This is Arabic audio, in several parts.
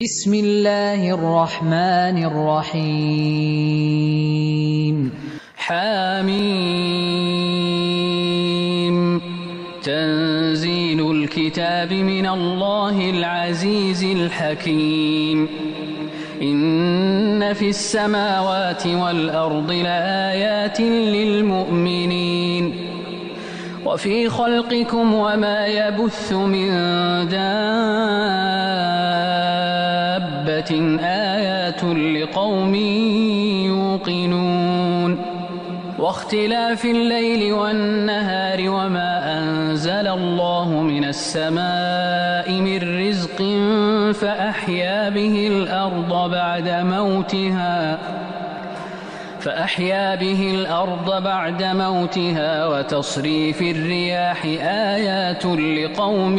بسم الله الرحمن الرحيم حميم تنزيل الكتاب من الله العزيز الحكيم إن في السماوات والأرض لآيات للمؤمنين وفي خلقكم وما يبث من دابة آيات لقوم يوقنون واختلاف الليل والنهار وما أنزل الله من السماء من رزق فأحيا به الأرض بعد موتها وتصريف الرياح آيات لقوم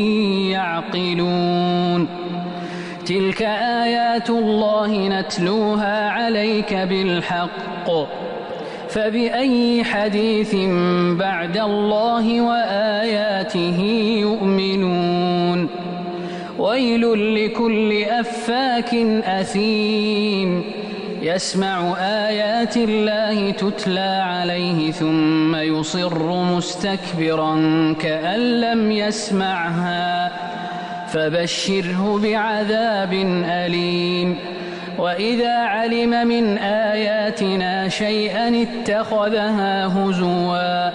يعقلون تلك آيات الله نتلوها عليك بالحق فبأي حديث بعد الله وآياته يؤمنون ويل لكل أفاك أثيم يسمع آيات الله تتلى عليه ثم يصر مستكبرا كأن لم يسمعها فبشره بعذاب أليم وإذا علم من آياتنا شيئا اتخذها هزوا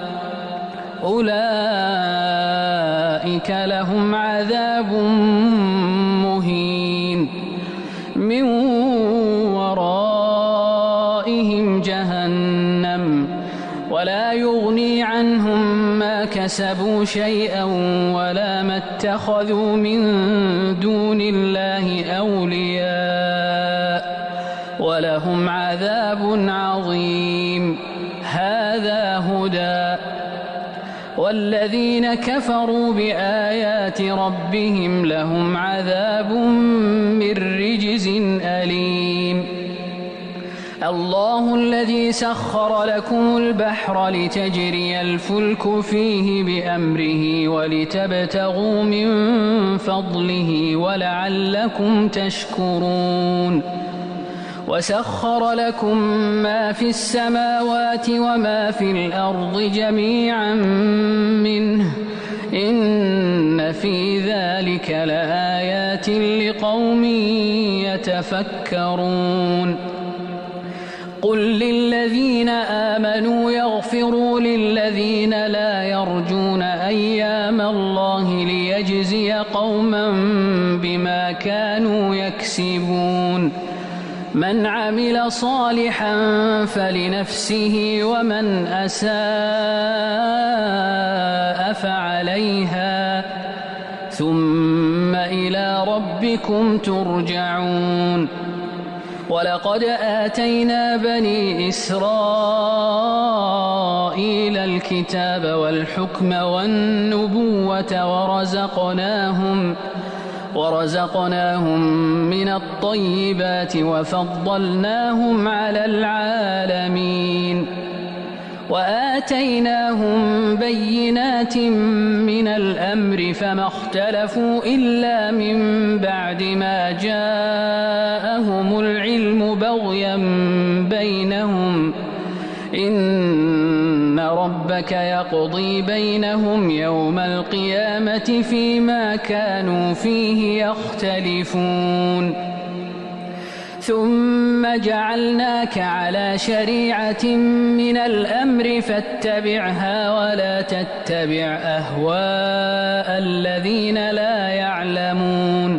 أولئك لهم عذاب مهين من ورائهم جهنم ولا يغني عنهم ما كسبوا شيئا ولا ما اتخذوا من دون الله أولياء ولهم عذاب عظيم هذا هدى والذين كفروا بآيات ربهم لهم عذاب من رجز أليم الله الذي سخر لكم البحر لتجري الفلك فيه بأمره ولتبتغوا من فضله ولعلكم تشكرون وسخر لكم ما في السماوات وما في الأرض جميعا منه إن في ذلك لآيات لقوم يتفكرون قل للذين آمنوا يغفروا للذين لا يرجون أيام الله ليجزي قوما بما كانوا يكسبون من عمل صالحا فلنفسه ومن أساء فعليها ثم إلى ربكم ترجعون ولقد آتينا بني إسرائيل الكتاب والحكم والنبوة ورزقناهم من الطيبات وفضلناهم على العالمين وآتيناهم بينات من الأمر فما اختلفوا إلا من بعد ما جاءهم العلم بغيا بينهم إن ربك يقضي بينهم يوم القيامة فيما كانوا فيه يختلفون ثم جعلناك على شريعة من الأمر فاتبعها ولا تتبع أهواء الذين لا يعلمون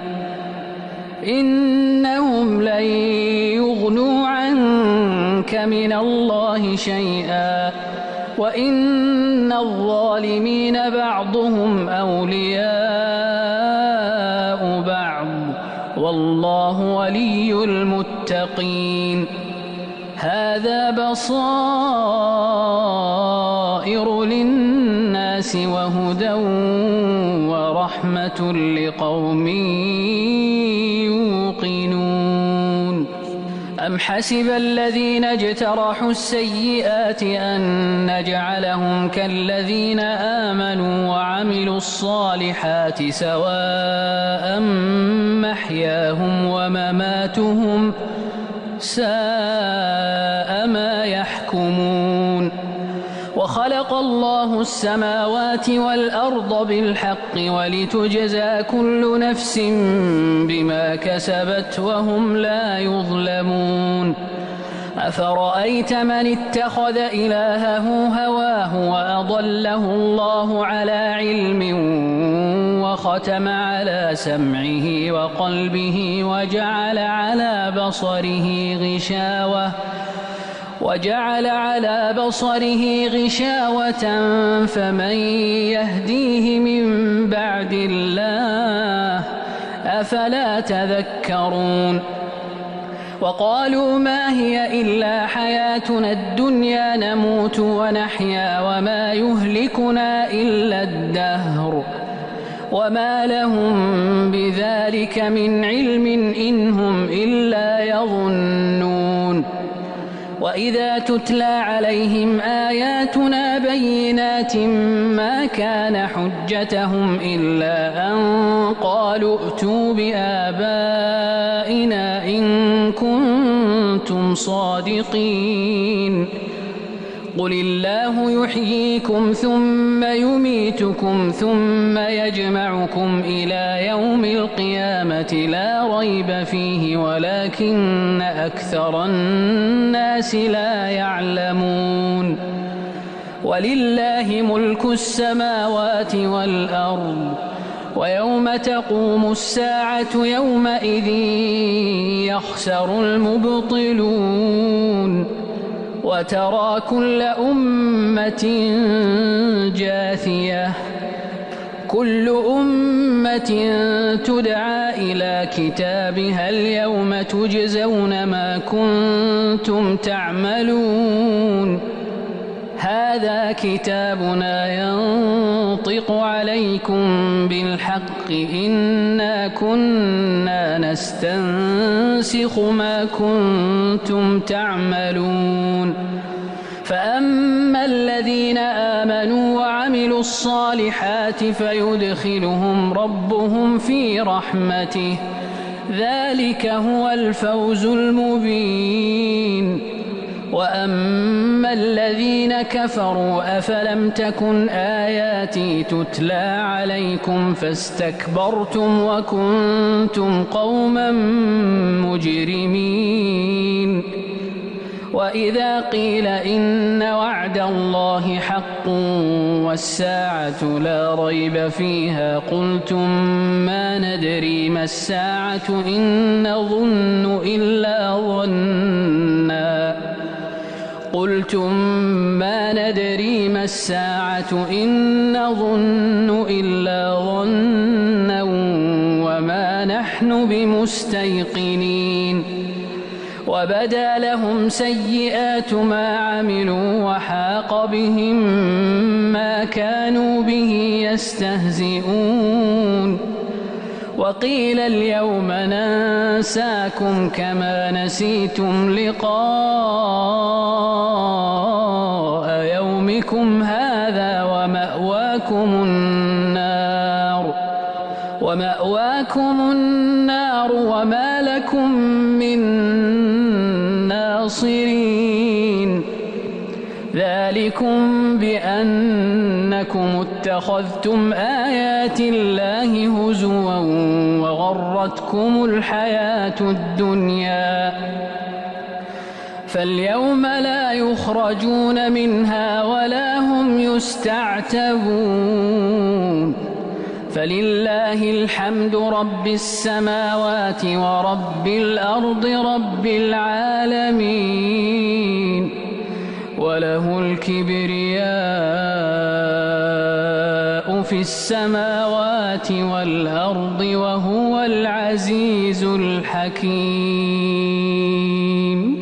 إنهم لن يغنوا عنك من الله شيئا وإن الظالمين بعضهم أولياء بعض والله ولي المتقين هذا بصائر للناس وهدى ورحمة لقوم يوقنون أم حسب الذين اجترحوا السيئات أن نجعلهم كالذين آمنوا وعملوا الصالحات سواء محياهم ومماتهم ساء ما يحكمون وخلق الله السماوات والأرض بالحق ولتجزى كل نفس بما كسبت وهم لا يظلمون أفرأيت من اتخذ إلهه هواه وأضله الله على علم وختم على سمعه وقلبه وجعل على بصره غشاوة فمن يهديه من بعد الله أفلا تذكرون وقالوا ما هي إلا حياتنا الدنيا نموت ونحيا وما يهلكنا إلا الدهر وما لهم بذلك من علم إن هم إلا يظنون وإذا تتلى عليهم آياتنا بينات ما كان حجتهم إلا أن قالوا ائتوا بآبائنا إن كنتم صادقين قل الله يحييكم ثم يميتكم ثم يجمعكم إلى يوم القيامة لا ريب فيه ولكن أكثر الناس لا يعلمون ولله ملك السماوات والأرض ويوم تقوم الساعة يومئذ يخسر المبطلون وترى كل أمة جاثية كل أمة تدعى إلى كتابها اليوم تجزون ما كنتم تعملون هذا كتابنا ينطق عليكم بالحق إنا كنا نستنسخ ما كنتم تعملون فأما الذين آمنوا وعملوا الصالحات فيدخلهم ربهم في رحمته ذلك هو الفوز المبين وأما الذين كفروا أفلم تكن آياتي تتلى عليكم فاستكبرتم وكنتم قوما مجرمين وإذا قيل إن وعد الله حق والساعة لا ريب فيها قلتم ما ندري ما الساعة إن نظن إلا ظنا وما نحن بمستيقنين وبدا لهم سيئات ما عملوا وحاق بهم ما كانوا به يستهزئون وقيل اليوم ننساكم كما نسيتم لقاء يومكم هذا ومأواكم النار وما لكم من ناصرين ذلكم بأنكم اتخذتم آيات الله هزوا وغرتكم الحياة الدنيا فاليوم لا يخرجون منها ولا هم يستعتبون فلله الحمد رب السماوات ورب الأرض رب العالمين وله الكبرياء في السماوات والأرض وهو العزيز الحكيم.